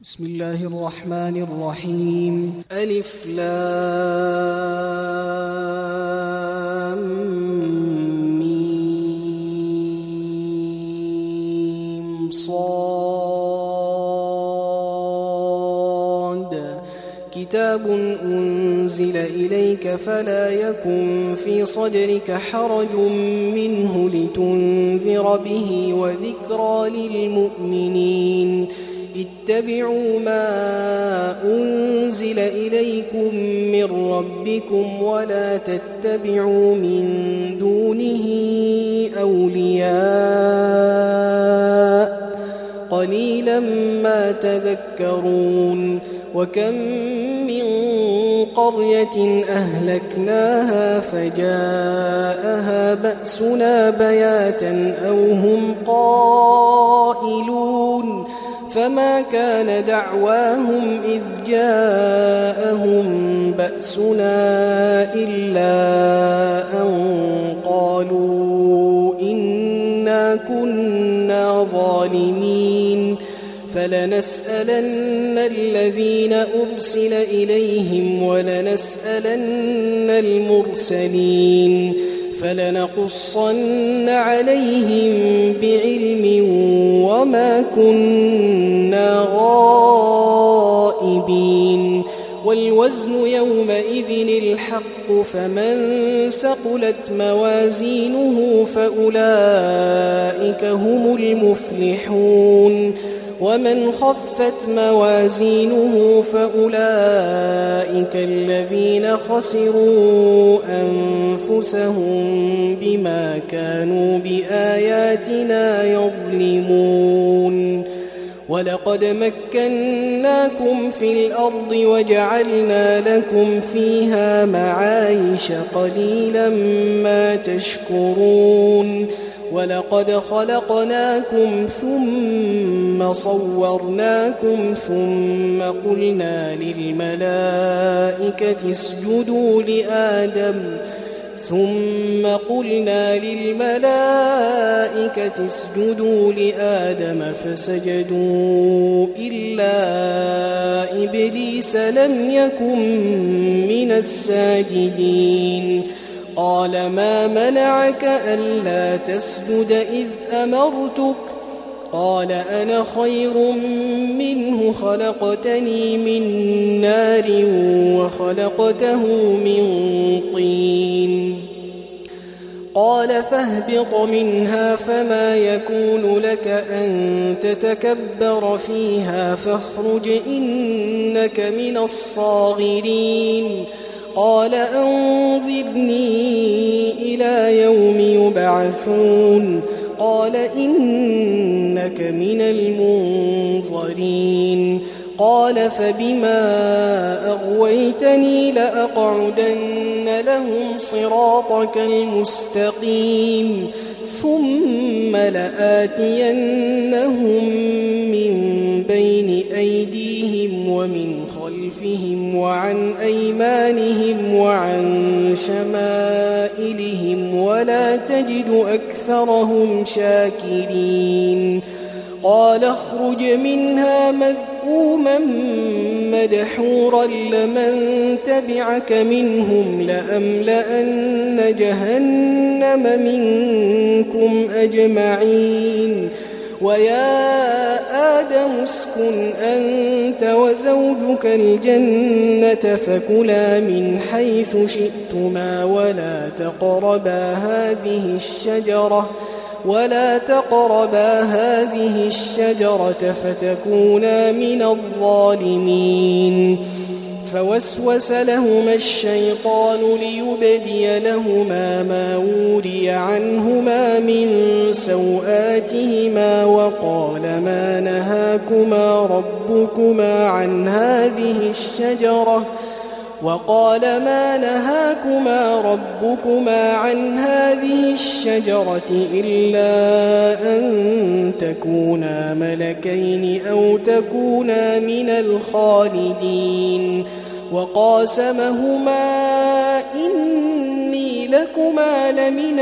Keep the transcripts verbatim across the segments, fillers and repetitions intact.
بسم الله الرحمن الرحيم. ألف لام ميم صاد كتاب أنزل إليك فلا يكن في صدرك حرج منه لتنذر به وذكرى للمؤمنين. اتبعوا ما أنزل إليكم من ربكم ولا تتبعوا من دونه أولياء قليلا ما تذكرون. وكم من قرية أهلكناها فجاءها بأسنا بياتا أو هم قائلون فما كان دعواهم إذ جاءهم بأسنا إلا أن قالوا إنا كنا ظالمين. فلنسألن الذين أرسل إليهم ولنسألن المرسلين فلنقصن عليهم بعلم وما كنا غائبين. والوزن يومئذ الحق فمن ثقلت موازينه فأولئك هم المفلحون ومن خفت موازينه فأولئك الذين خسروا أنفسهم بما كانوا بآياتنا يظلمون. ولقد مكناكم في الأرض وجعلنا لكم فيها معايش قليلا ما تشكرون. ولقد خلقناكم ثم صورناكم ثم قلنا للملائكة اسجدوا لآدم ثم قلنا للملائكة اسجدوا لآدم فسجدوا إلا إبليس لم يكن من الساجدين. قال ما منعك ألا تسجد إذ أمرتك؟ قال أنا خير منه خلقتني من نار وخلقته من طين. قال فاهبط منها فما يكون لك أن تتكبر فيها فاخرج إنك من الصاغرين. قال أنظرني إلى يوم يبعثون. قال إنك من المنظرين. قال فبما أغويتني لأقعدن لهم صراطك المستقيم ثم لآتينهم من بين أيديهم ومن خلفهم وعن أيمانهم وعن شمائلهم ولا تجد أكثرهم شاكرين. قال اخرج منها مذءوما مدحورا لمن تبعك منهم لأملأن جهنم منكم أجمعين. ويا آدم اسكن أنت وزوجك الجنة فكلا من حيث شئتما ولا تقربا هذه الشجرة ولا تقربا هذه الشجرة فتكونا من الظالمين. فوسوس لهما الشيطان ليبدي لهما ما وري عنهما من سوآتهما وقال ما نهاكما ربكما عن هذه الشجرة وقال ما نهاكما ربكما عن هذه الشجرة إلا أن تكونا ملكين أو تكونا من الخالدين. وقاسمهما إني لكما لمن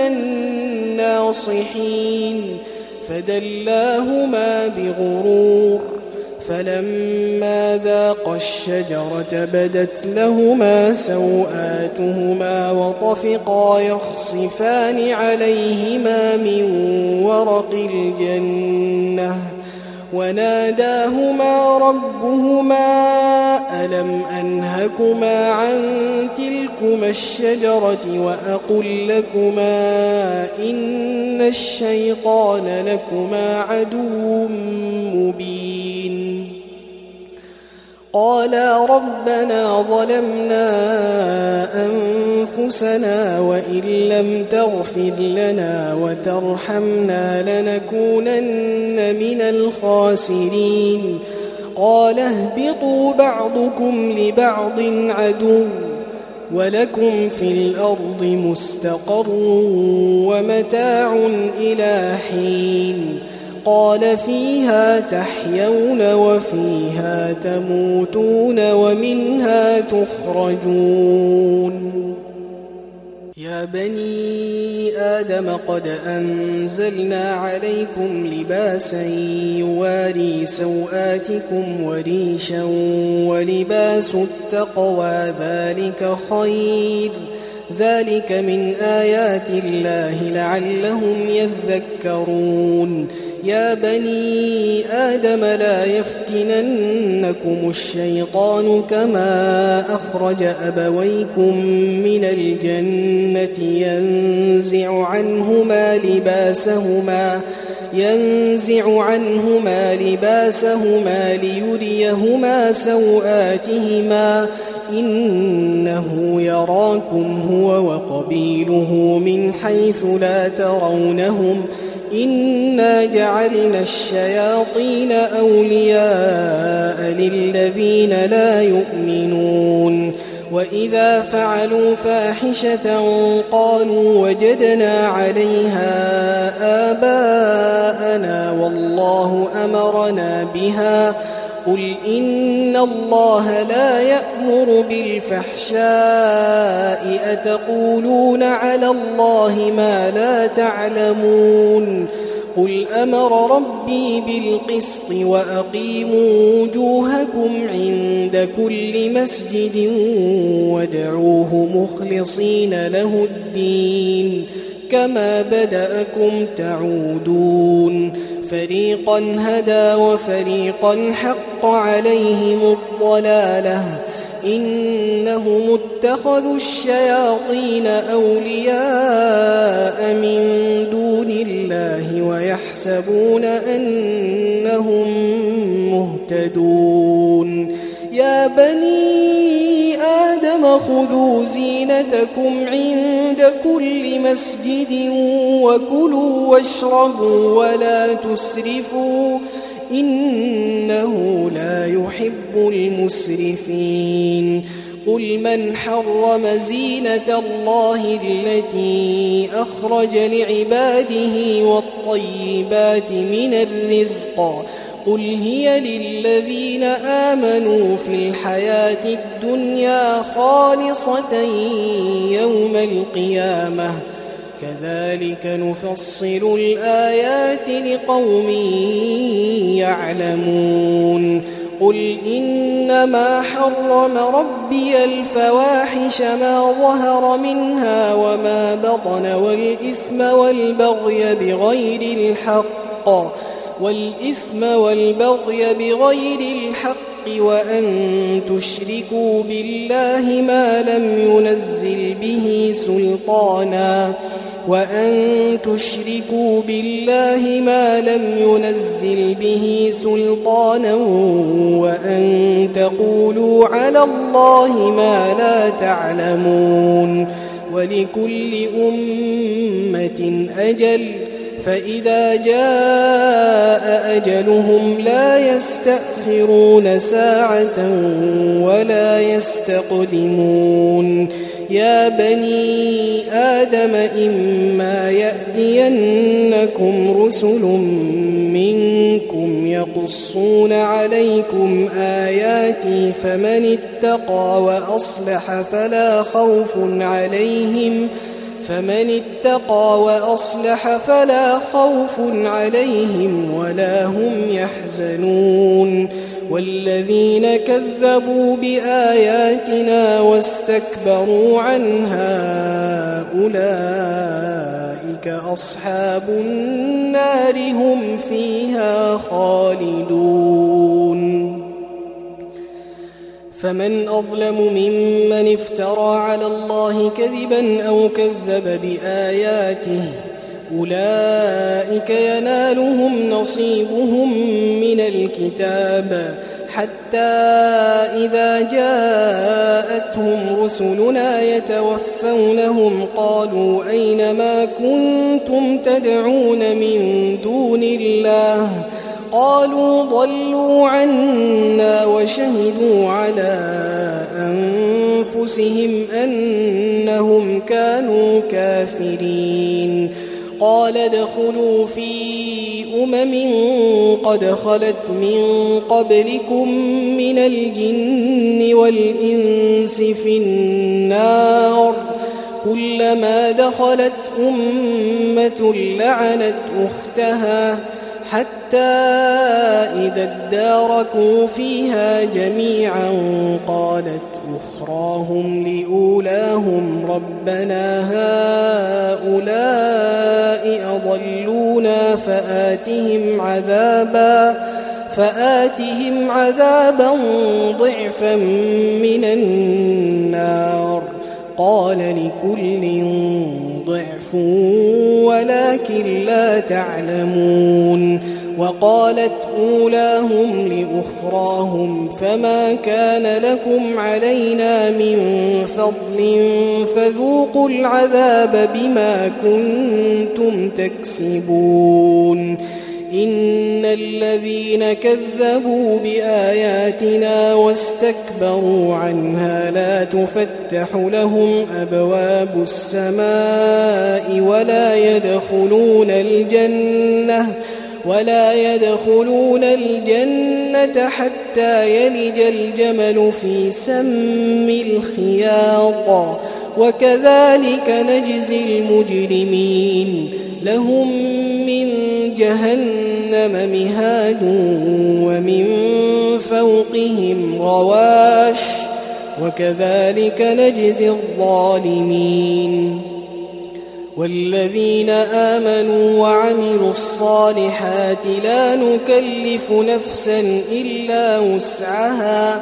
الناصحين فدلاهما بغرور فلما ذاقا الشجرة بدت لهما سوآتهما وطفقا يخصفان عليهما من ورق الجنة وناداهما ربهما ألم أنهكما عن تلكما الشجرة وأقل لكما إن الشيطان لكما عدو مبين قالا ربنا ظلمنا أنفسنا وإن لم تغفر لنا وترحمنا لنكونن من الخاسرين قال اهبطوا بعضكم لبعض عدو ولكم في الأرض مستقر ومتاع إلى حين قال فيها تحيون وفيها تموتون ومنها تخرجون يا بني آدم قد أنزلنا عليكم لباسا يواري سوآتكم وريشا ولباس التقوى ذلك خير ذلك من آيات الله لعلهم يذكرون يا بني آدم لا يفتننكم الشيطان كما أخرج أبويكم من الجنة ينزع عنهما لباسهما ينزع عنهما لباسهما ليريهما سوآتهما إنه يراكم هو وقبيله من حيث لا ترونهم إنا جعلنا الشياطين أولياء للذين لا يؤمنون وإذا فعلوا فاحشة قالوا وجدنا عليها آباءنا والله أمرنا بها قل إن الله لا يأمر بالفحشاء أتقولون على الله ما لا تعلمون قل أمر ربي بالقسط وأقيموا وجوهكم عند كل مسجد وادعوه مخلصين له الدين كما بدأكم تعودون فريقا هدى وفريقا حق عليهم الضلالة إنهم اتخذوا الشياطين أولياء من دون الله ويحسبون أنهم مهتدون يا بني آدم خذوا زينتكم عند كل مسجد وكلوا واشربوا ولا تسرفوا إنه لا يحب المسرفين قل من حرم زينة الله التي أخرج لعباده والطيبات من الرزق قل هي للذين آمنوا في الحياة الدنيا خالصة يوم القيامة كذلك نفصل الآيات لقوم يعلمون قل إنما حرم ربي الفواحش ما ظهر منها وما بطن والإثم والبغي بغير الحق والإثم والبغي بغير الحق وأن تشركوا بالله ما لم ينزل به سلطانا وأن تشركوا بالله ما لم ينزل به سلطانا وأن تقولوا على الله ما لا تعلمون ولكل أمة أجل فإذا جاء أجلهم لا يستأخرون ساعة ولا يستقدمون يا بني آدم إما يأتينكم رسل منكم يقصون عليكم آياتي فمن اتقى وأصلح فلا خوف عليهم فمن اتقى وأصلح فلا خوف عليهم ولا هم يحزنون والذين كذبوا بآياتنا واستكبروا عنها أولئك أصحاب النار هم فيها خالدون. فمن أظلم ممن افترى على الله كذبا أو كذب بآياته أولئك ينالهم نصيبهم من الكتاب حتى إذا جاءتهم رسلنا يتوفونهم قالوا أين ما كنتم تدعون من دون الله قالوا ضلوا عنا وشهدوا على أنفسهم أنهم كانوا كافرين. قال ادخلوا في أمم قد خلت من قبلكم من الجن والإنس في النار كلما دخلت أمة لعنت أختها حتى إذا اداركوا فيها جميعا قالت أخراهم لأولاهم ربنا هؤلاء أضلونا فآتهم عذابا فآتهم عذابا ضعفا من النار قال لكل ضعف ولكن لا تعلمون. وقالت أولاهم لأخراهم فما كان لكم علينا من فضل فذوقوا العذاب بما كنتم تكسبون. إن الذين كذبوا بآياتنا واستكبروا عنها لا تفتح لهم أبواب السماء ولا يدخلون الجنة ولا يدخلون الجنة حتى يلج الجمل في سم الخياط وكذلك نجزي المجرمين. لهم من جهنم مهاد ومن فوقهم غواش وكذلك نجزي الظالمين. والذين آمنوا وعملوا الصالحات لا نكلف نفسا إلا وسعها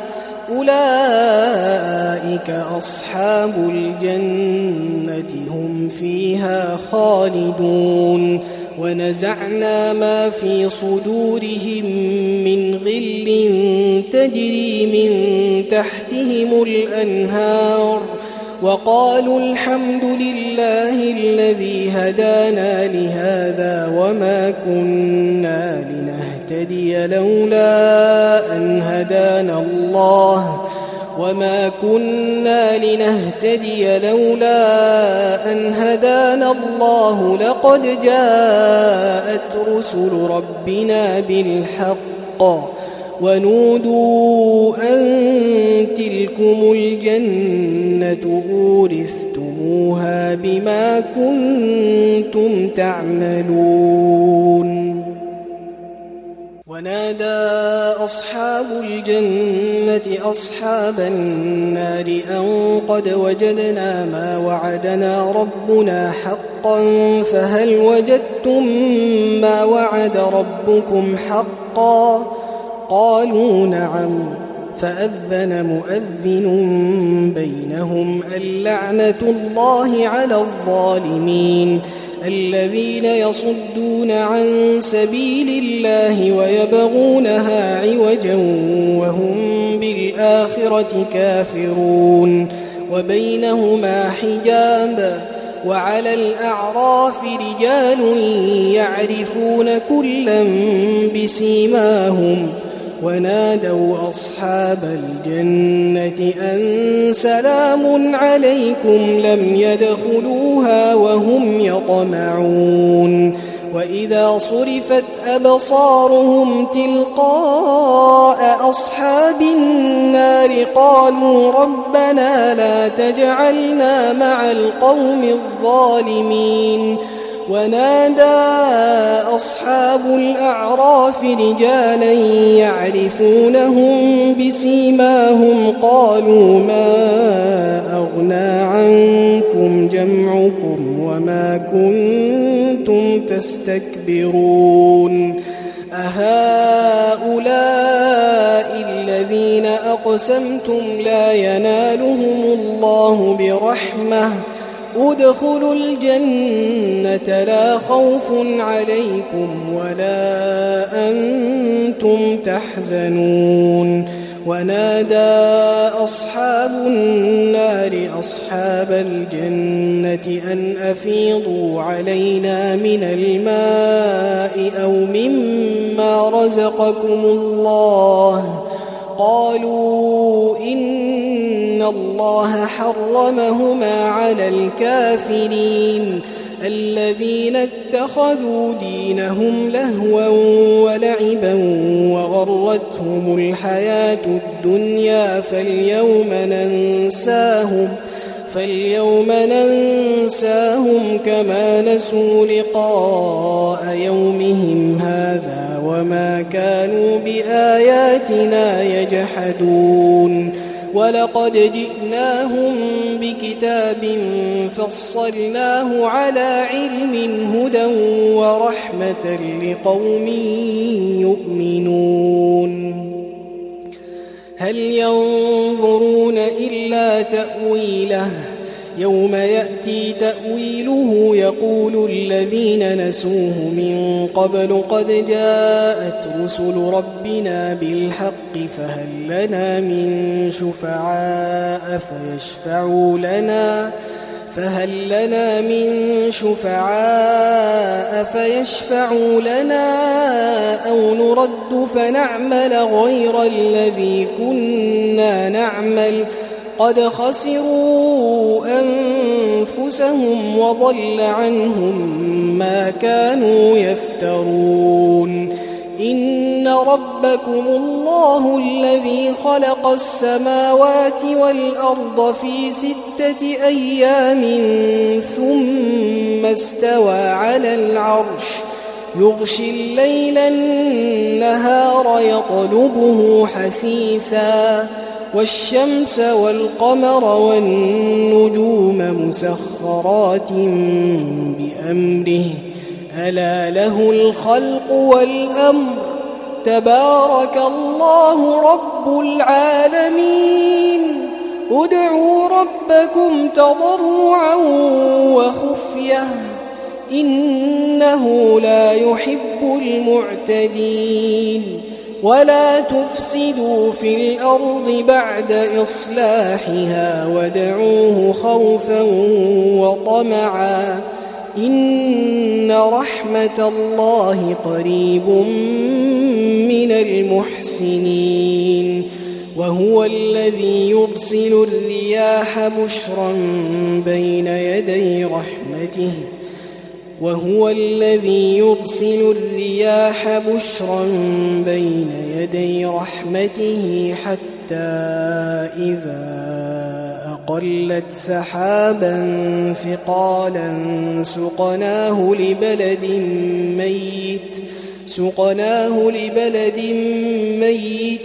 أولئك أصحاب الجنة هم فيها خالدون. ونزعنا ما في صدورهم من غل تجري من تحتهم الأنهار وقالوا الحمد لله الذي هدانا لهذا وما كنا لنهتدي لولا أن هدانا الله وما كنا لنهتدي لولا أن هدانا الله لقد جاءت رسل ربنا بالحق ونودوا أن تلكم الجنة أورثتموها بما كنتم تعملون. ونادى أصحاب الجنة أصحاب النار أن قد وجدنا ما وعدنا ربنا حقا فهل وجدتم ما وعد ربكم حقا قالوا نعم فأذن مؤذن بينهم اللعنة الله على الظالمين الذين يصدون عن سبيل الله ويبغونها عوجا وهم بالآخرة كافرون وبينهما حجاب وعلى الأعراف رجال يعرفون كلا بسيماهم ونادوا أصحاب الجنة أن سلام عليكم لم يدخلوها وهم يطمعون وإذا صرفت أبصارهم تلقاء أصحاب النار قالوا ربنا لا تجعلنا مع القوم الظالمين ونادى أصحاب الأعراف رجالا يعرفونهم بسيماهم قالوا ما أغنى عنكم جمعكم وما كنتم تستكبرون أهؤلاء الذين أقسمتم لا ينالهم الله برحمة ادخلوا الجنة لا خوف عليكم ولا أنتم تحزنون ونادى أصحاب النار أصحاب الجنة أن أفيضوا علينا من الماء أو مما رزقكم الله قالوا إن الله حرمهما على الكافرين الذين اتخذوا دينهم لهوا ولعبا وغرتهم الحياة الدنيا فاليوم ننساهم فاليوم ننساهم كما نسوا لقاء يومهم هذا وما كانوا بآياتنا يجحدون ولقد جئناهم بكتاب فصلناه على علم هدى ورحمة لقوم يؤمنون هل ينظرون إلا تأويله يوم يأتي تأويله يقول الذين نسوه من قبل قد جاءت رسل ربنا بالحق فهل لنا من شفعاء فيشفعوا لنا فهل لنا من شفعاء فيشفعوا لنا أو نرد فنعمل غير الذي كنا نعمل قد خسروا أنفسهم وضل عنهم ما كانوا يفترون إن ربكم الله الذي خلق السماوات والأرض في ستة أيام ثم استوى على العرش يغشي الليل النهار يطلبه حثيثا والشمس والقمر والنجوم مسخرات بأمره ألا له الخلق والأمر تبارك الله رب العالمين ادعوا ربكم تضرعا وخفية إنه لا يحب المعتدين ولا تفسدوا في الأرض بعد إصلاحها وادعوه خوفا وطمعا إن رحمة الله قريب من المحسنين وهو الذي يرسل الرياح بشرا بين يدي رحمته وهو الذي يرسل الرياح بشرا بين يدي رحمته حتى إذا أقلت سحابا ثقالا سقناه لبلد ميت سقناه لبلد ميت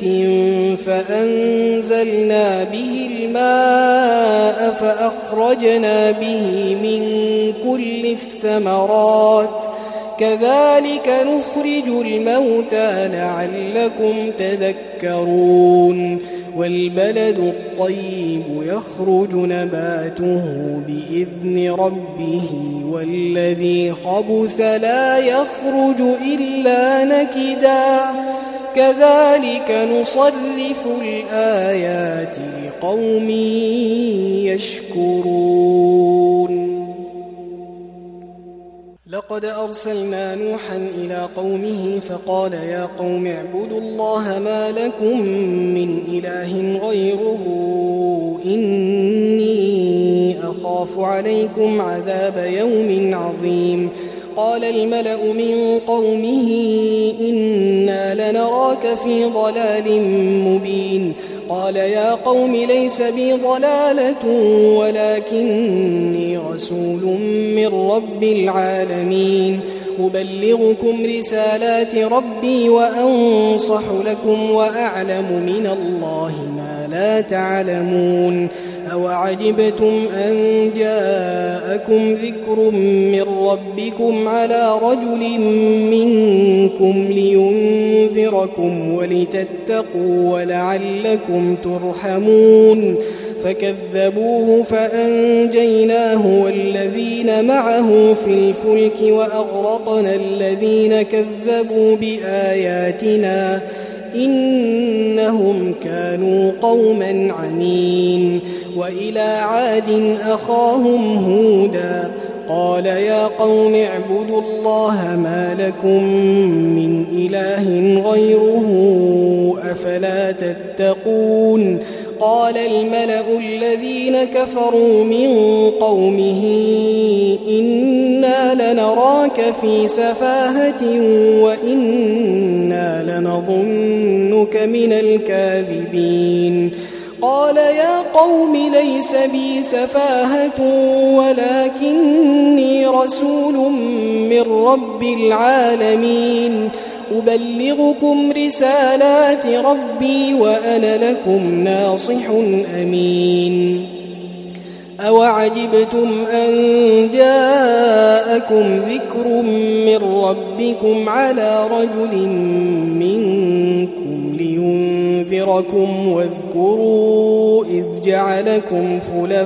فأنزلنا به الماء فأخرجنا به من كل الثمرات كذلك نخرج الموتى لعلكم تذكرون والبلد الطيب يخرج نباته بإذن ربه والذي خبث لا يخرج إلا نكدا كذلك نصرف الآيات لقوم يشكرون لقد أرسلنا نوحا إلى قومه فقال يا قوم اعبدوا الله ما لكم من إله غيره إني أخاف عليكم عذاب يوم عظيم قال الملأ من قومه إنا لنراك في ضلال مبين قال يا قوم ليس بي ضلالة ولكني رسول من رب العالمين أبلغكم رسالات ربي وأنصح لكم وأعلم من الله ما لا تعلمون أوعجبتم أن جاءكم ذكر من ربكم على رجل منكم لينذركم ولتتقوا ولعلكم ترحمون فكذبوه فأنجيناه والذين معه في الفلك وأغرقنا الذين كذبوا بآياتنا إنهم كانوا قوما عمين وإلى عاد أخاهم هودا قال يا قوم اعبدوا الله ما لكم من إله غيره أفلا تتقون قال الملأ الذين كفروا من قومه إنا لنراك في سفاهة وإنا لنظنك من الكاذبين قال يا قوم ليس بي سفاهة ولكني رسول من رب العالمين أبلغكم رسالات ربي وأنا لكم ناصح أمين أوعجبتم أن جاءكم ذكر من ربكم على رجل منكم لينذركم واذكروا إذ جعلكم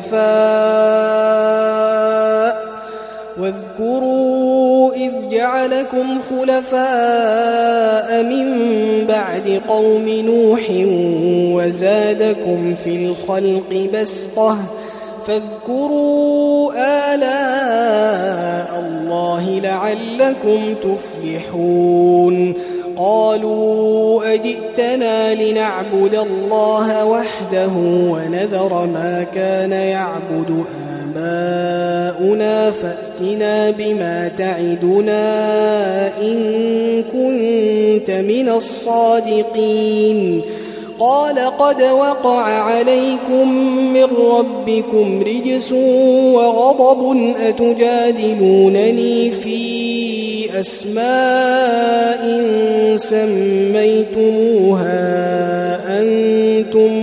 خلفاء واذكروا إذ جعلكم خلفاء من بعد قوم نوح وزادكم في الخلق بسطة فاذكروا آلاء الله لعلكم تفلحون قالوا أجئتنا لنعبد الله وحده ونذر ما كان يعبد آباؤنا فأتنا بما تعدنا إن كنت من الصادقين قال قد وقع عليكم من ربكم رجس وغضب أتجادلونني في أسماء سميتموها أنتم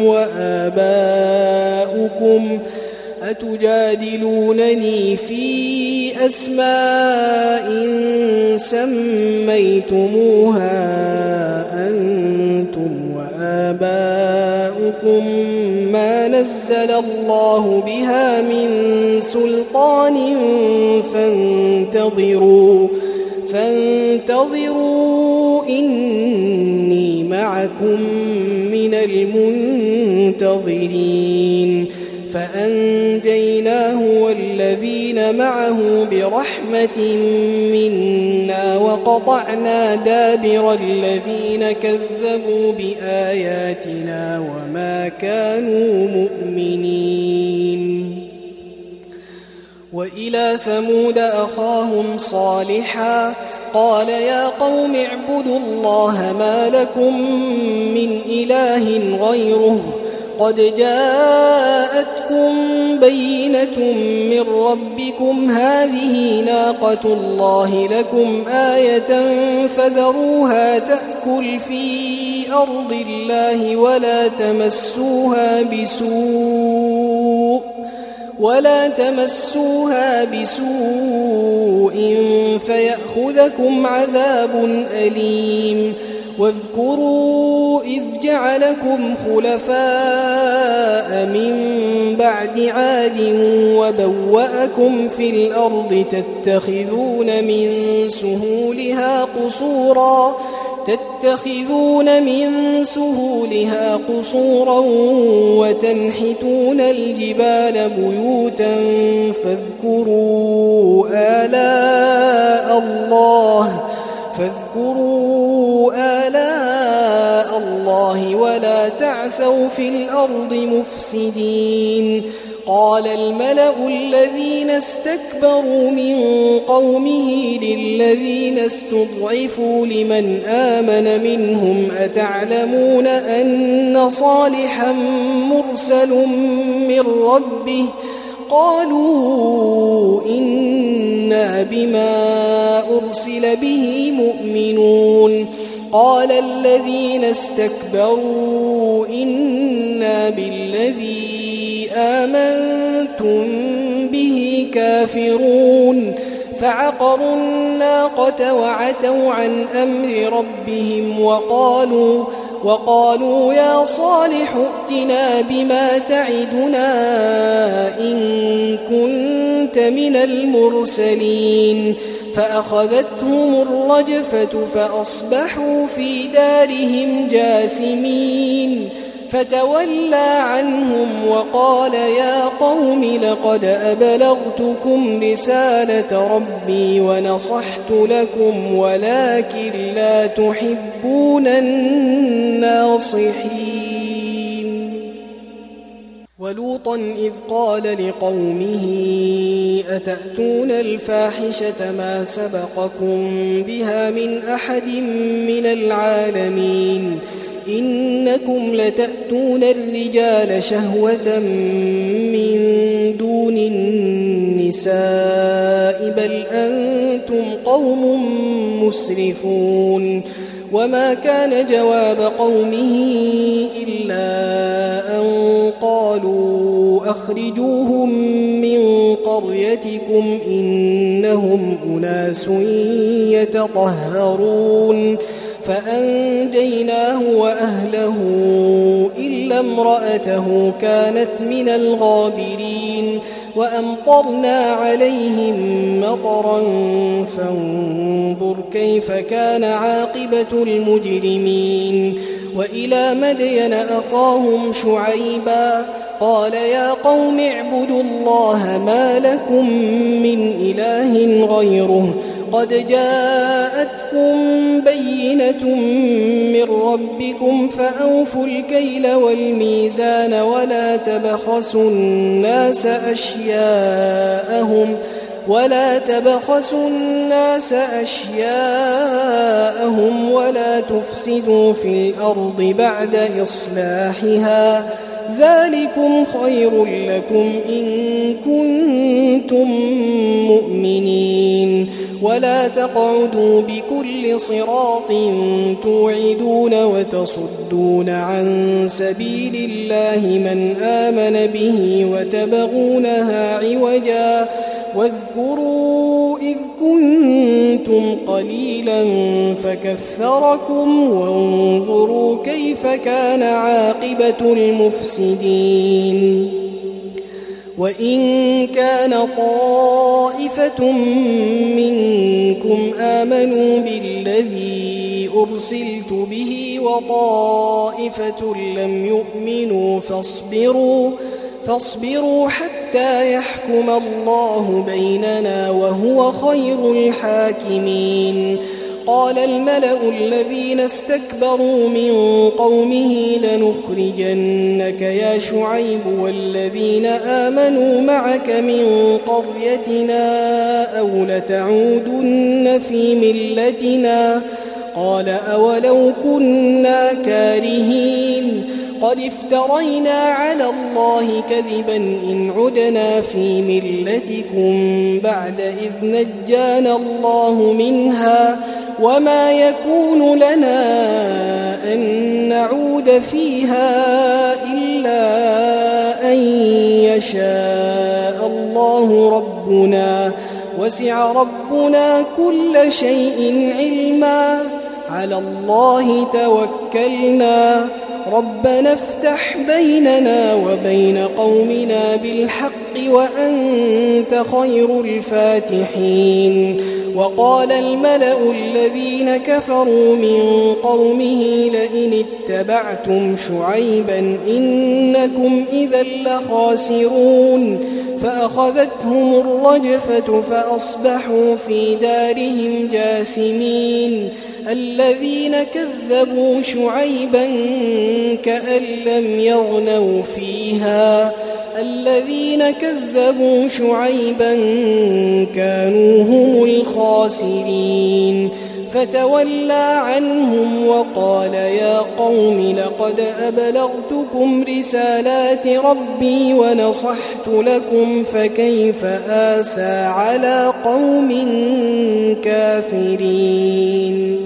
وآباؤكم أتجادلونني في أسماء سميتموها أنتم وآباؤكم ما نزل الله بها من سلطان فانتظروا فانتظروا إني معكم من المنتظرين فأنجيناه والذين معه برحمة منا وقطعنا دابر الذين كذبوا بآياتنا وما كانوا مؤمنين وإلى ثمود أخاهم صالحا قال يا قوم اعبدوا الله ما لكم من إله غيره قد جاءتكم بينة من ربكم هذه ناقة الله لكم آية فذروها تأكل في أرض الله ولا تمسوها بسوء ولا تمسوها بسوء فيأخذكم عذاب أليم واذكروا إذ جعلكم خلفاء من بعد عاد وبوأكم في الأرض تتخذون من سهولها قصورا تتخذون من سهولها قصورا وتنحتون الجبال بيوتا فاذكروا آلاء الله فاذكروا آلاء الله ولا تعثوا في الأرض مفسدين قال الملأ الذين استكبروا من قومه للذين استضعفوا لمن آمن منهم أتعلمون أن صالحا مرسل من ربه قالوا إنا بما أرسل به مؤمنون قال الذين استكبروا إنا بالذي آمنتم به كافرون فعقروا الناقة وعتوا عن أمر ربهم وقالوا وقالوا يا صالح ائتنا بما تعدنا إن كنت من المرسلين فأخذتهم الرجفة فأصبحوا في دارهم جاثمين فتولى عنهم وقال يا قوم لقد أبلغتكم رسالة ربي ونصحت لكم ولكن لا تحبون الناصحين ولوطا إذ قال لقومه أتأتون الفاحشة ما سبقكم بها من أحد من العالمين إنكم لتأتون الرجال شهوة من دون النساء بل أنتم قوم مسرفون وما كان جواب قومه إلا أن قالوا أخرجوهم من قريتكم إنهم أناس يتطهرون فأنجيناه وأهله إلا امرأته كانت من الغابرين وأمطرنا عليهم مطرا فانظر كيف كان عاقبة المجرمين وإلى مدين أخاهم شعيبا قال يا قوم اعبدوا الله ما لكم من إله غيره قد جاءتكم بينة من ربكم فأوفوا الكيل والميزان ولا تبخسوا الناس أشياءهم ولا تبخسوا الناس أشياءهم ولا تفسدوا في الأرض بعد إصلاحها ذلكم خير لكم إن كنتم مؤمنين ولا تقعدوا بكل صراط توعدون وتصدون عن سبيل الله من آمن به وتبغونها عوجا واذكروا إذ كنتم قليلا فكثركم وانظروا كيف كان عاقبة المفسدين وإن كان طائفة منكم آمنوا بالذي أرسلت به وطائفة لم يؤمنوا فاصبروا فاصبروا حتى يحكم الله بيننا وهو خير الحاكمين قال الملأ الذين استكبروا من قومه لنخرجنك يا شعيب والذين آمنوا معك من قريتنا أو لتعودن في ملتنا قال أولو كنا كارهين قد افترينا على الله كذبا إن عدنا في ملتكم بعد إذ نجانا الله منها وما يكون لنا أن نعود فيها إلا أن يشاء الله ربنا وسع ربنا كل شيء علما على الله توكلنا ربنا افتح بيننا وبين قومنا بالحق وأنت خير الفاتحين وقال الملأ الذين كفروا من قومه لئن اتبعتم شعيبا إنكم إذا لخاسرون فأخذتهم الرجفة فأصبحوا في دارهم جاثمين الذين كذبوا شعيبا كأن لم يغنوا فيها الذين كذبوا شعيبا كانوا هم الخاسرين فتولى عنهم وقال يا قوم لقد أبلغتكم رسالات ربي ونصحت لكم فكيف آسى على قوم كافرين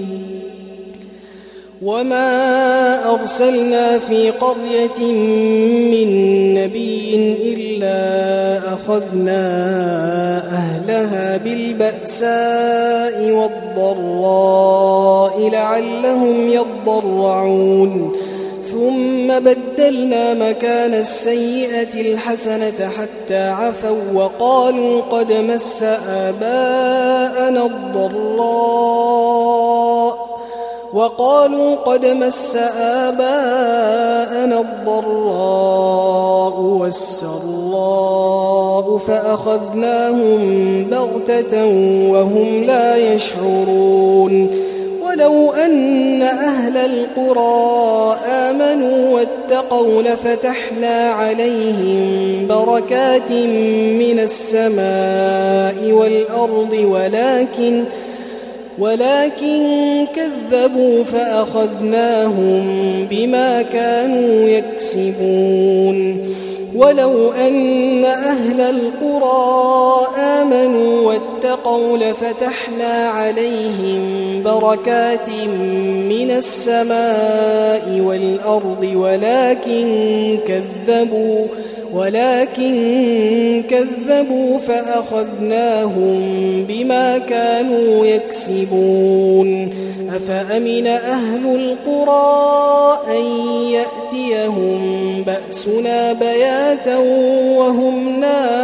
وما أرسلنا في قرية من نبي إلا أخذنا أهلها بالبأساء والضراء لعلهم يضرعون ثم بدلنا مكان السيئة الحسنة حتى عفوا وقالوا قد مس آباءنا الضراء وقالوا قد مس آباءنا الضراء والسراء فأخذناهم بغتة وهم لا يشعرون ولو أن أهل القرى آمنوا واتقوا لفتحنا عليهم بركات من السماء والأرض ولكن ولكن كذبوا فأخذناهم بما كانوا يكسبون ولو أن أهل القرى آمنوا واتقوا لفتحنا عليهم بركات من السماء والأرض ولكن كذبوا ولكن كذبوا فأخذناهم بما كانوا يكسبون أفأمن أهل القرى أن يأتيهم بأسنا بياتا وهم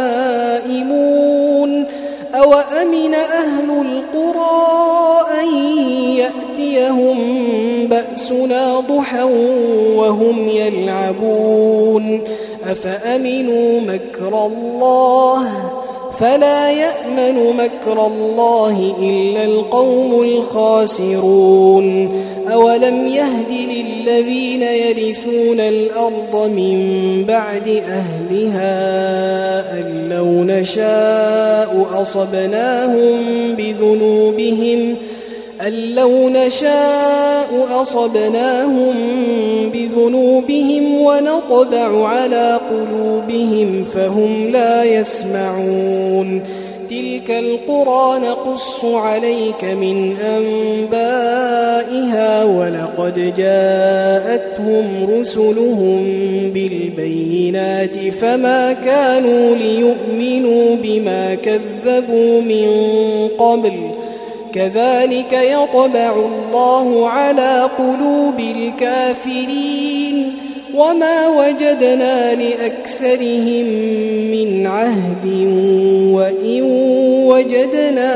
نائمون أوأمن أهل القرى أن يأتيهم بأسنا ضحى وهم يلعبون أفأمنوا مكر الله فلا يأمن مكر الله إلا القوم الخاسرون أولم يهد للذين يرثون الأرض من بعد أهلها أن لو نشاء أصبناهم بذنوبهم أن لو نشاء أصبناهم بذنوبهم ونطبع على قلوبهم فهم لا يسمعون تلك القرى نقص عليك من أنبائها ولقد جاءتهم رسلهم بالبينات فما كانوا ليؤمنوا بما كذبوا من قبل كذلك يطبع الله على قلوب الكافرين وما وجدنا لأكثرهم من عهد وإن وجدنا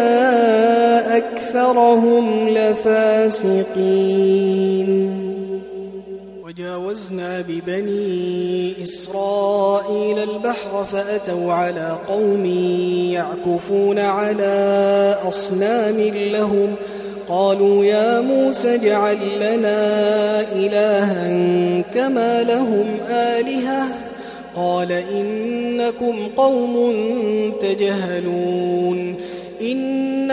أكثرهم لفاسقين وجاوزنا ببني إسرائيل البحر فأتوا على قوم يعكفون على أصنام لهم قالوا يا موسى اجعل لنا إلها كما لهم آلهة قال إنكم قوم تجهلون إن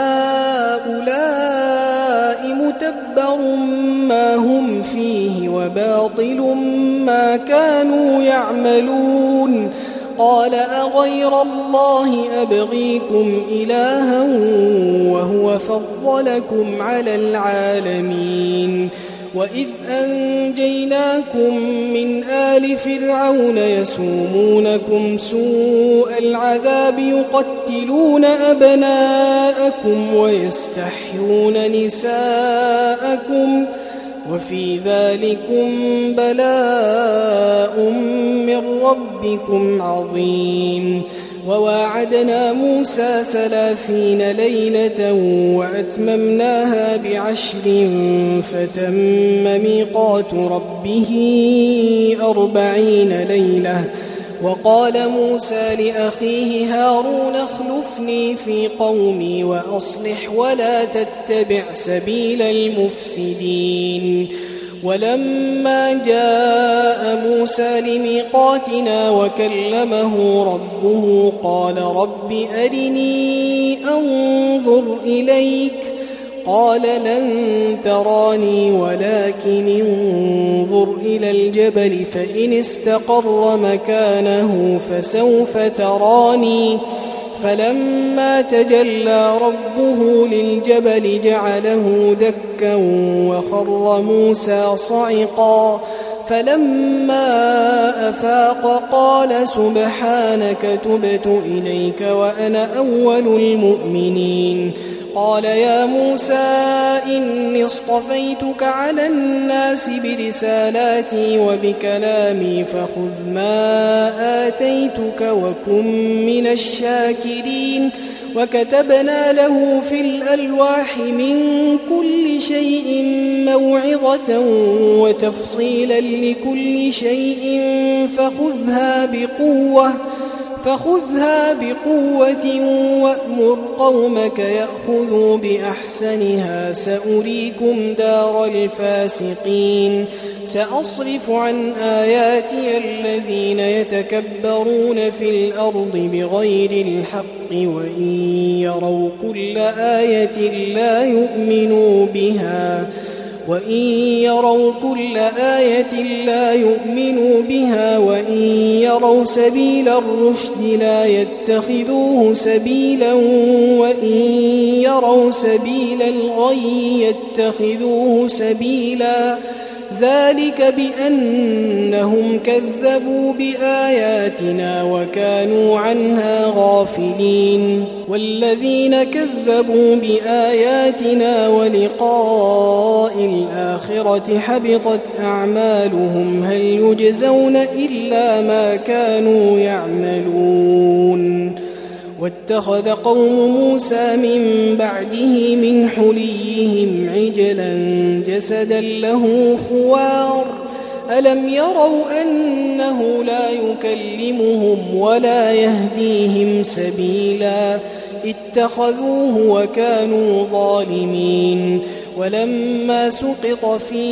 هؤلاء متبر ما هم فيه وباطل ما كانوا يعملون قال أغير الله أبغيكم إلها وهو فضلكم على العالمين وإذ أنجيناكم من آل فرعون يسومونكم سوء العذاب يقتلون أبناءكم ويستحيون نساءكم وفي ذلكم بلاء من ربكم عظيم وواعدنا موسى ثلاثين ليلة وأتممناها بعشر فتم ميقات ربه أربعين ليلة وقال موسى لأخيه هارون اخلفني في قومي وأصلح ولا تتبع سبيل المفسدين ولما جاء موسى لميقاتنا وكلمه ربه قال رب أرني أنظر إليك قال لن تراني ولكن انظر إلى الجبل فإن استقر مكانه فسوف تراني فلما تجلى ربه للجبل جعله دكا وخر موسى صعقا فلما أفاق قال سبحانك تبت إليك وأنا أول المؤمنين قال يا موسى إني اصطفيتك على الناس برسالاتي وبكلامي فخذ ما آتيتك وكن من الشاكرين وكتبنا له في الألواح من كل شيء موعظة وتفصيلا لكل شيء فخذها بقوة فخذها بقوة وأمر قومك يأخذوا بأحسنها سأريكم دار الفاسقين سأصرف عن آياتي الذين يتكبرون في الأرض بغير الحق وإن يروا كل آية لا يؤمنوا بها وإن يروا كل آية لا يؤمنوا بها وإن يروا سبيل الرشد لا يتخذوه سبيلا وإن يروا سبيل الغي يتخذوه سبيلا ذلك بأنهم كذبوا بآياتنا وكانوا عنها غافلين والذين كذبوا بآياتنا ولقاء الآخرة حبطت أعمالهم هل يجزون إلا ما كانوا يعملون واتخذ قوم موسى من بعده من حليهم عجلا جسدا له خوار ألم يروا أنه لا يكلمهم ولا يهديهم سبيلا اتخذوه وكانوا ظالمين ولما سقط في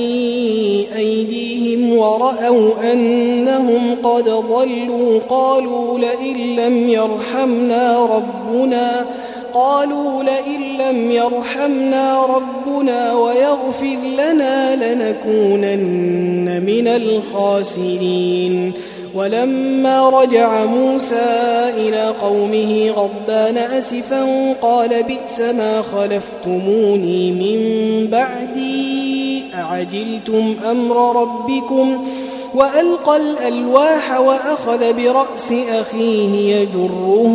أيديهم ورأوا أنهم قد ضلوا قالوا لئن لم يرحمنا ربنا قالوا لئن لم يرحمنا ربنا ويغفر لنا لنكونن من الخاسرين ولما رجع موسى إلى قومه غضبان أسفا قال بئس ما خلفتموني من بعدي أعجلتم أمر ربكم وألقى الألواح وأخذ برأس أخيه يجره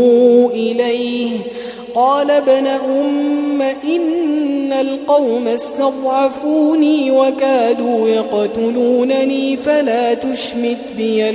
إليه قال ابن أم إن القوم استضعفوني وكادوا يقتلونني فلا تشمت بي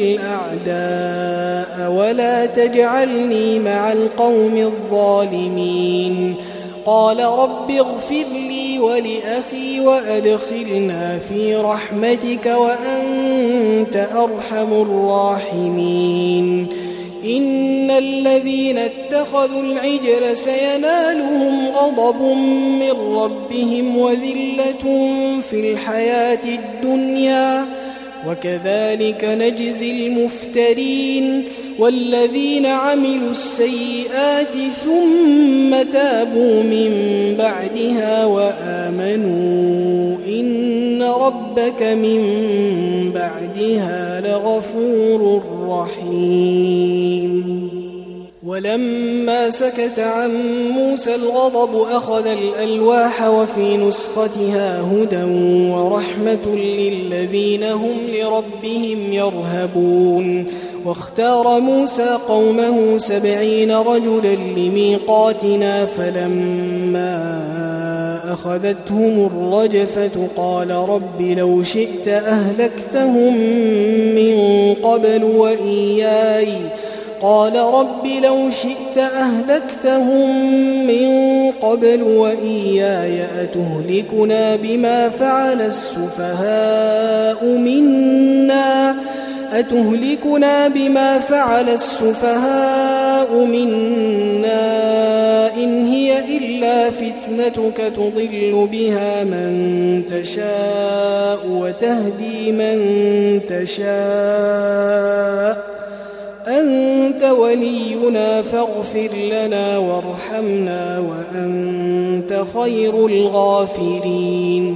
الأعداء ولا تجعلني مع القوم الظالمين قال رب اغفر لي ولأخي وأدخلنا في رحمتك وأنت أرحم الراحمين إن الذين اتخذوا العجل سينالهم غضب من ربهم وذلة في الحياة الدنيا وكذلك نجزي المفترين والذين عملوا السيئات ثم تابوا من بعدها وآمنوا إن ربك من بعدها لغفور رحيم ولما سكت عن موسى الغضب أخذ الألواح وفي نسختها هدى ورحمة للذين هم لربهم يرهبون واختار موسى قومه سبعين رجلا لميقاتنا فلما أخذتهم الرجفة قال رب لو شئت أهلكتهم من قبل وإياي قال رب لو شئت أهلكتهم من قبل وإياي أتهلكنا بما فعل السفهاء منا أتهلكنا بما فعل السفهاء منا إن هي إلا فتنتك تضل بها من تشاء وتهدي من تشاء أنت ولينا فاغفر لنا وارحمنا وأنت خير الغافرين.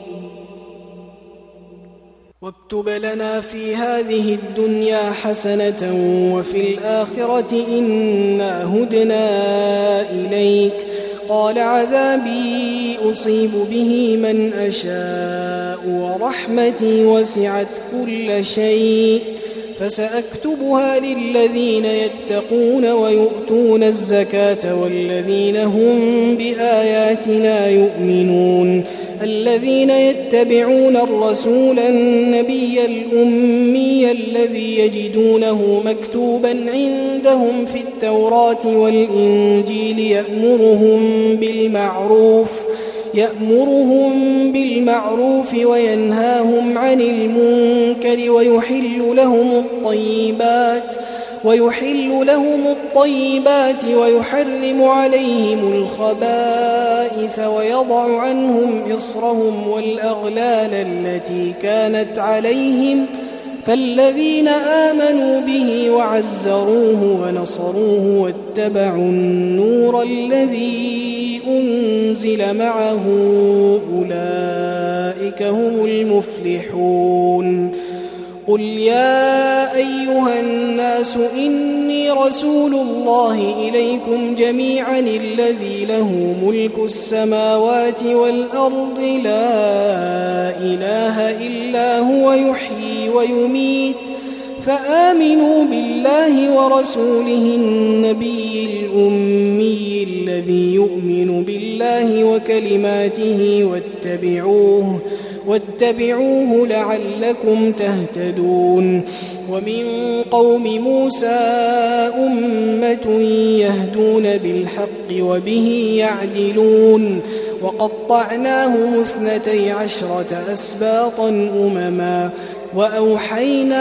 واكتب لنا في هذه الدنيا حسنة وفي الآخرة إنا هدنا إليك. قال عذابي أصيب به من أشاء ورحمتي وسعت كل شيء فسأكتبها للذين يتقون ويؤتون الزكاة والذين هم بآياتنا يؤمنون الذين يتبعون الرسول النبي الأمي الذي يجدونه مكتوبا عندهم في التوراة والإنجيل يأمرهم بالمعروف يأمرهم بالمعروف وينهاهم عن المنكر ويحل لهم الطيبات ويحل لهم الطيبات ويحرم عليهم الخبائث ويضع عنهم إصرهم والأغلال التي كانت عليهم فالذين آمنوا به وعزروه ونصروه واتبعوا النور الذي أنزل معه أولئك هم المفلحون. قل يا أيها الناس إني رسول الله إليكم جميعا الذي له ملك السماوات والأرض لا إله إلا هو يحيي ويميت فآمنوا بالله ورسوله النبي الأمي الذي يؤمن بالله وكلماته واتبعوه واتبعوه لعلكم تهتدون. ومن قوم موسى أمة يهدون بالحق وبه يعدلون وقطعناهم اثنتي عشرة أسباطا أمما وأوحينا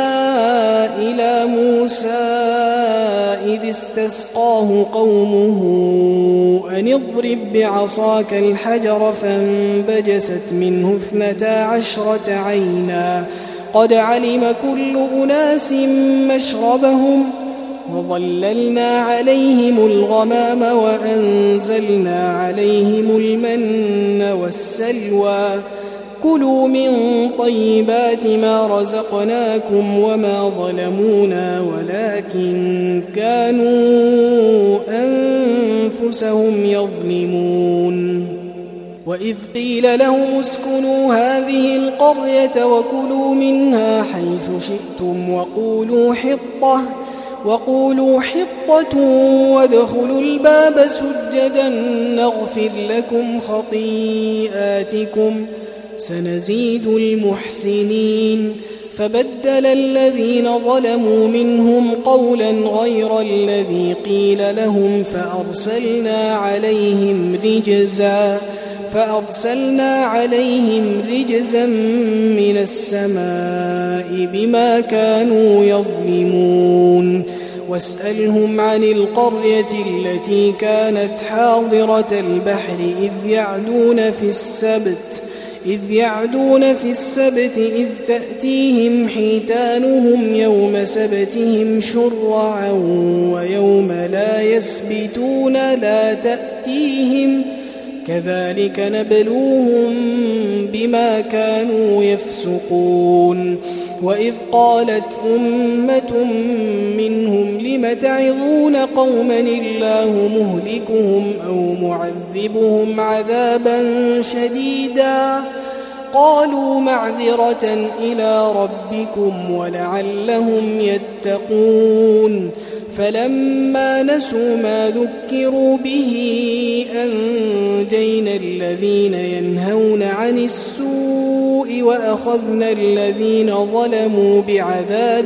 إلى موسى إذ استسقاه قومه أن اضرب بعصاك الحجر فانبجست منه اثنتا عشرة عينا قد علم كل أناس مشربهم وظللنا عليهم الغمام وأنزلنا عليهم المن والسلوى كلوا من طيبات ما رزقناكم وما ظلمونا ولكن كانوا أنفسهم يظلمون. وإذ قيل لهم اسكنوا هذه القرية وكلوا منها حيث شئتم وقولوا حطة وقولوا حطة وادخلوا الباب سجدا نغفر لكم خطيئاتكم سنزيد المحسنين. فبدل الذين ظلموا منهم قولا غير الذي قيل لهم فأرسلنا عليهم رجزا فأرسلنا عليهم رجزا من السماء بما كانوا يظلمون. واسألهم عن القرية التي كانت حاضرة البحر إذ يعدون في السبت إذ يعدون في السبت إذ تأتيهم حيتانهم يوم سبتهم شرعا ويوم لا يسبتون لا تأتيهم كذلك نبلوهم بما كانوا يفسقون. وإذ قالت أمة منهم لم تعظون قوما الله مهلكهم أو معذبهم عذابا شديدا قالوا معذرة إلى ربكم ولعلهم يتقون. فلما نسوا ما ذكروا به أنجينا الذين ينهون عن السوء وأخذنا الذين ظلموا بعذاب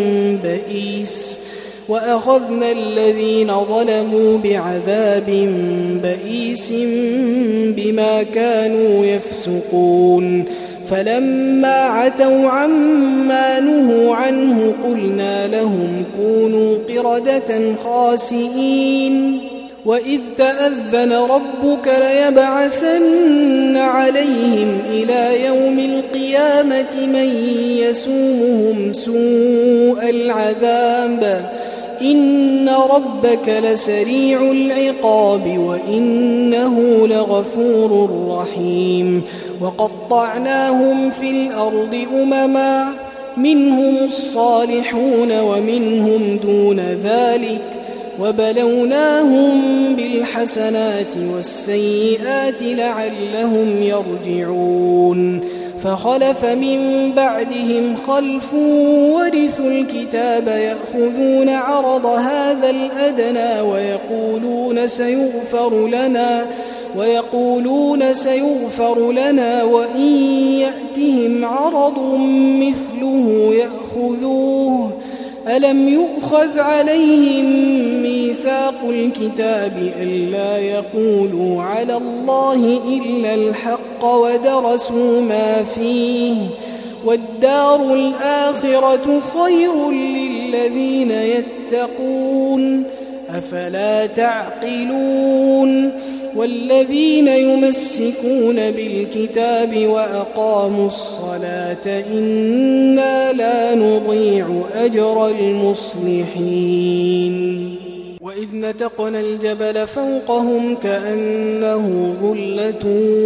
بئيس وأخذنا الذين ظلموا بعذاب بئيس بما كانوا يفسقون. فلما عتوا عما نهوا عنه عنه قلنا لهم كونوا قردة خاسئين وإذ تأذن ربك ليبعثن عليهم إلى يوم القيامة من يسومهم سوء العذاب إن ربك لسريع العقاب وإنه لغفور رحيم وقطعناهم في الأرض أمما منهم الصالحون ومنهم دون ذلك وبلوناهم بالحسنات والسيئات لعلهم يرجعون فخلف من بعدهم خلف ورثوا الكتاب يأخذون عرض هذا الأدنى ويقولون سيغفر لنا ويقولون سيغفر لنا وإن يأتهم عرض مثله يأخذوه ألم يؤخذ عليهم ميثاق الكتاب ألا يقولوا على الله إلا الحق ودرسوا ما فيه والدار الآخرة خير للذين يتقون أفلا تعقلون والذين يمسكون بالكتاب وأقاموا الصلاة إنا لا نضيع أجر المصلحين وإذ نتقنا الجبل فوقهم كأنه ظلة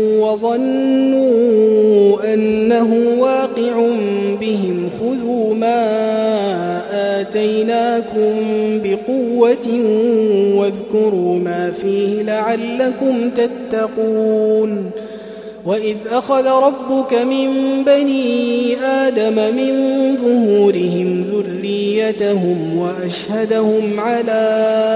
وظنوا أنه واقع بهم خذوا ما آتيناكم بقوة واذكروا ما فيه لعلكم تتقون وإذ أخذ ربك من بني آدم من ظهورهم ذريتهم وأشهدهم على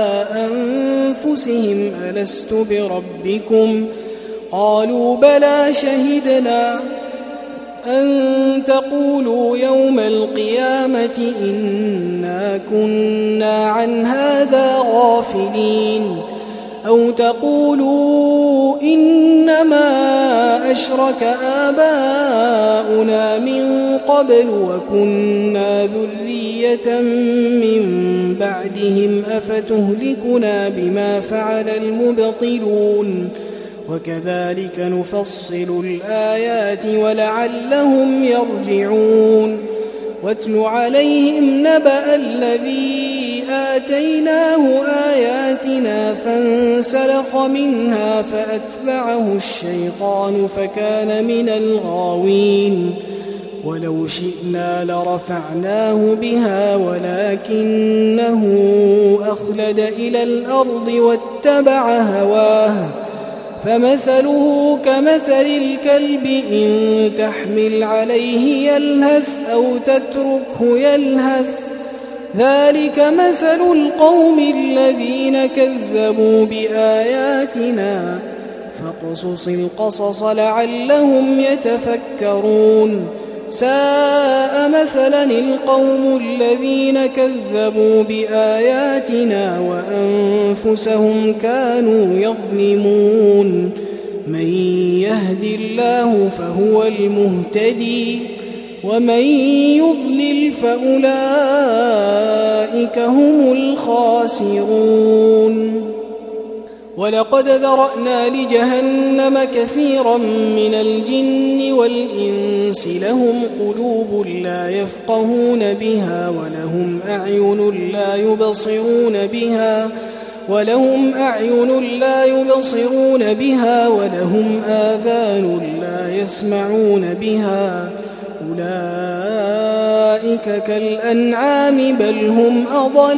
أنفسهم ألست بربكم قالوا بلى شهدنا أن تقولوا يوم القيامة إنا كنا عن هذا غافلين أو تقولوا إنما أشرك آباؤنا من قبل وكنا ذرية من بعدهم أفتهلكنا بما فعل المبطلون وكذلك نفصل الآيات ولعلهم يرجعون واتل عليهم نبأ الذي آتيناه آياتنا فانسلخ منها فأتبعه الشيطان فكان من الغاوين ولو شئنا لرفعناه بها ولكنه أخلد إلى الأرض واتبع هواه فمثله كمثل الكلب إن تحمل عليه يلهث أو تتركه يلهث ذلك مثل القوم الذين كذبوا بآياتنا فاقصص القصص لعلهم يتفكرون ساء مثلا القوم الذين كذبوا بآياتنا وأنفسهم كانوا يظلمون من يهد الله فهو المهتدي ومن يضلل فأولئك هم الخاسرون ولقد ذرأنا لجهنم كثيرا من الجن والإنس لهم قلوب لا يفقهون بها ولهم أعين لا يبصرون بها ولهم أعين لا يبصرون بها ولهم آذان لا يسمعون بها أولئك كالأنعام بل هم أضل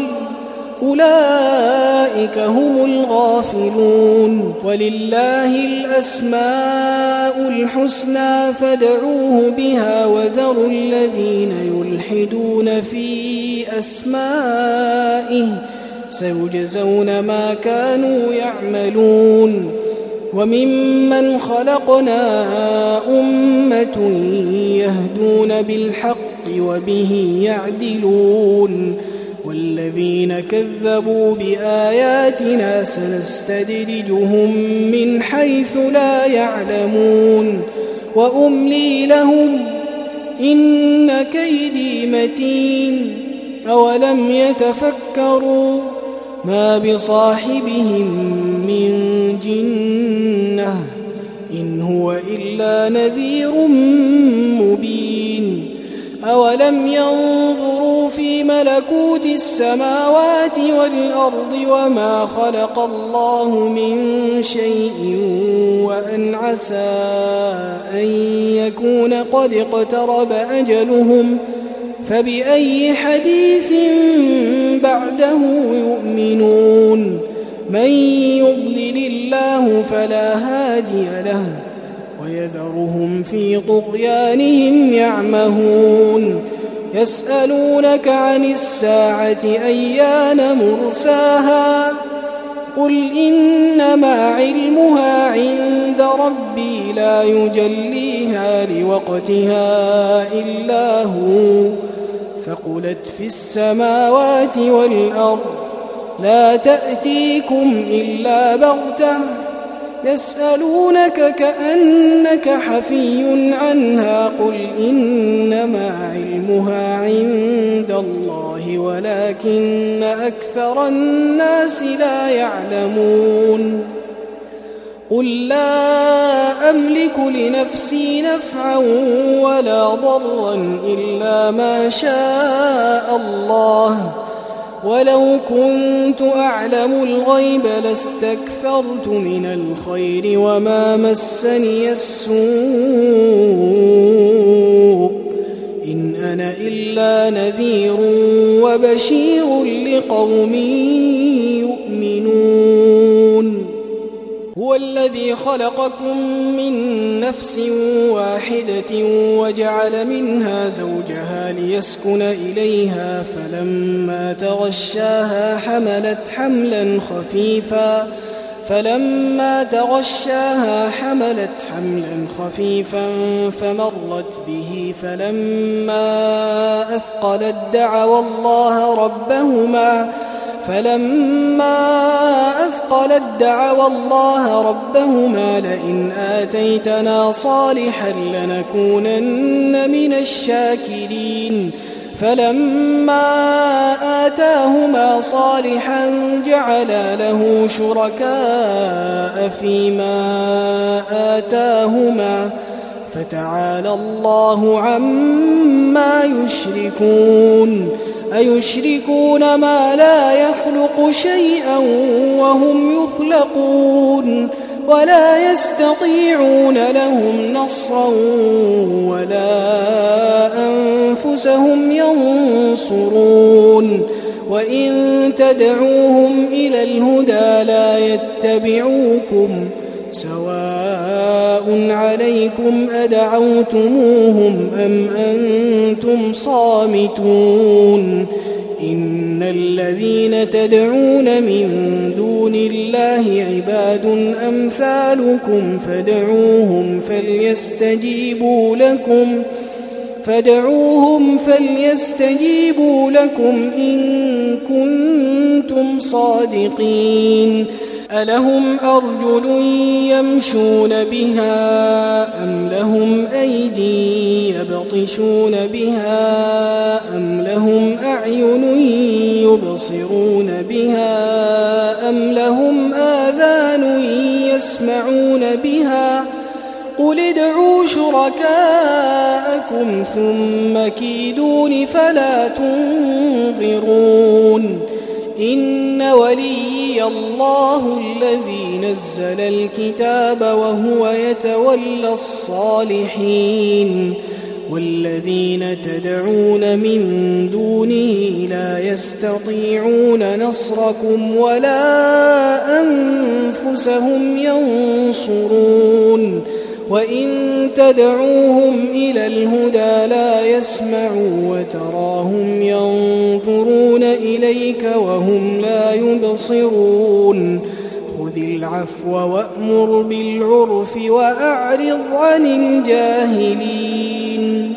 أولئك هم الغافلون ولله الأسماء الحسنى فادعوه بها وذروا الذين يلحدون في أسمائه سيجزون ما كانوا يعملون وممن خلقنا أمة يهدون بالحق وبه يعدلون والذين كذبوا بآياتنا سنستدرجهم من حيث لا يعلمون وأملي لهم إن كيدي متين أولم يتفكروا ما بصاحبهم من جنة إن هو إلا نذير مبين أولم ينظروا في ملكوت السماوات والأرض وما خلق الله من شيء وأن عسى أن يكون قد اقترب أجلهم فبأي حديث بعده يؤمنون من يضلل الله فلا هادي له ويذرهم في طغيانهم يعمهون يسألونك عن الساعة أيان مرساها قل إنما علمها عند ربي لا يجليها لوقتها إلا هو ثقلت في السماوات والأرض لا تأتيكم إلا بغتة يسألونك كأنك حفي عنها قل إنما علمها عند الله ولكن أكثر الناس لا يعلمون قل لا أملك لنفسي نفعا ولا ضرا إلا ما شاء الله ولو كنت أعلم الغيب لاستكثرت من الخير وما مسني السوء إن أنا إلا نذير وبشير لقوم يؤمنون هو الذي خلقكم من نفس واحدة وجعل منها زوجها ليسكن إليها فلما تغشاها حملت حملا خفيفا فلما تغشاها حملت حملا خفيفا فمرت به فلما أثقلت دعوا الله ربهما فلما أثقلت دعوا الله ربهما لئن آتيتنا صالحا لنكونن من الشاكرين فلما آتاهما صالحا جعلا له شركاء فيما آتاهما فتعالى الله عما يشركون أيشركون ما لا يخلق شيئا وهم يخلقون ولا يستطيعون لهم نصرا ولا أنفسهم ينصرون وإن تدعوهم إلى الهدى لا يتبعوكم سواء عليكم أدعوتموهم أم أنتم صامتون إن الذين تدعون من دون الله عباد أمثالكم فادعوهم فليستجيبوا لكم فادعوهم فليستجيبوا لكم إن كنتم صادقين ألهم أرجل يمشون بها أم لهم أيدي يبطشون بها أم لهم أعين يبصرون بها أم لهم آذان يسمعون بها قل ادعوا شركاءكم ثم كيدون فلا تنظرون إن وليي الله الذي نزل الكتاب وهو يتولى الصالحين والذين تدعون من دونه لا يستطيعون نصركم ولا أنفسهم ينصرون وإن تدعوهم إلى الهدى لا يسمعوا وتراهم ينظرون إليك وهم لا يبصرون خذ العفو وأمر بالعرف وأعرض عن الجاهلين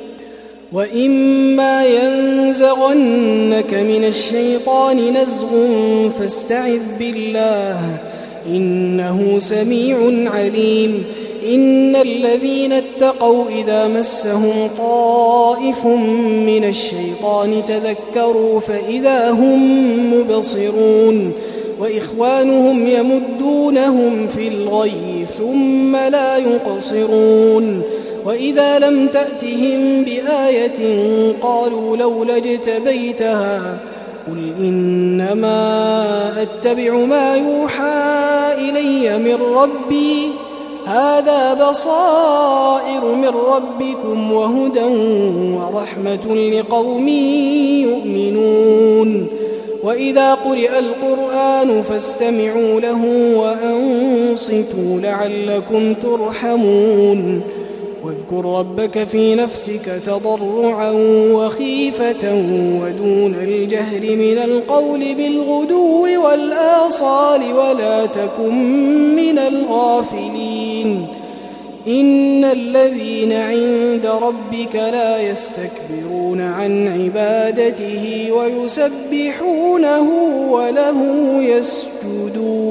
وإما ينزغنك من الشيطان نزغ فاستعذ بالله إنه سميع عليم إن الذين اتقوا إذا مسهم طائف من الشيطان تذكروا فإذا هم مبصرون وإخوانهم يمدونهم في الغي ثم لا يقصرون وإذا لم تأتهم بآية قالوا لولا اجتبيتها قل إنما أتبع ما يوحى إلي من ربي هذا بصائر من ربكم وهدى ورحمة لقوم يؤمنون وإذا قرئ القرآن فاستمعوا له وأنصتوا لعلكم ترحمون واذكر ربك في نفسك تضرعا وخيفة ودون الجهر من القول بالغدو والآصال ولا تكن من الغافلين إن الذين عند ربك لا يستكبرون عن عبادته ويسبحونه وله يسجدون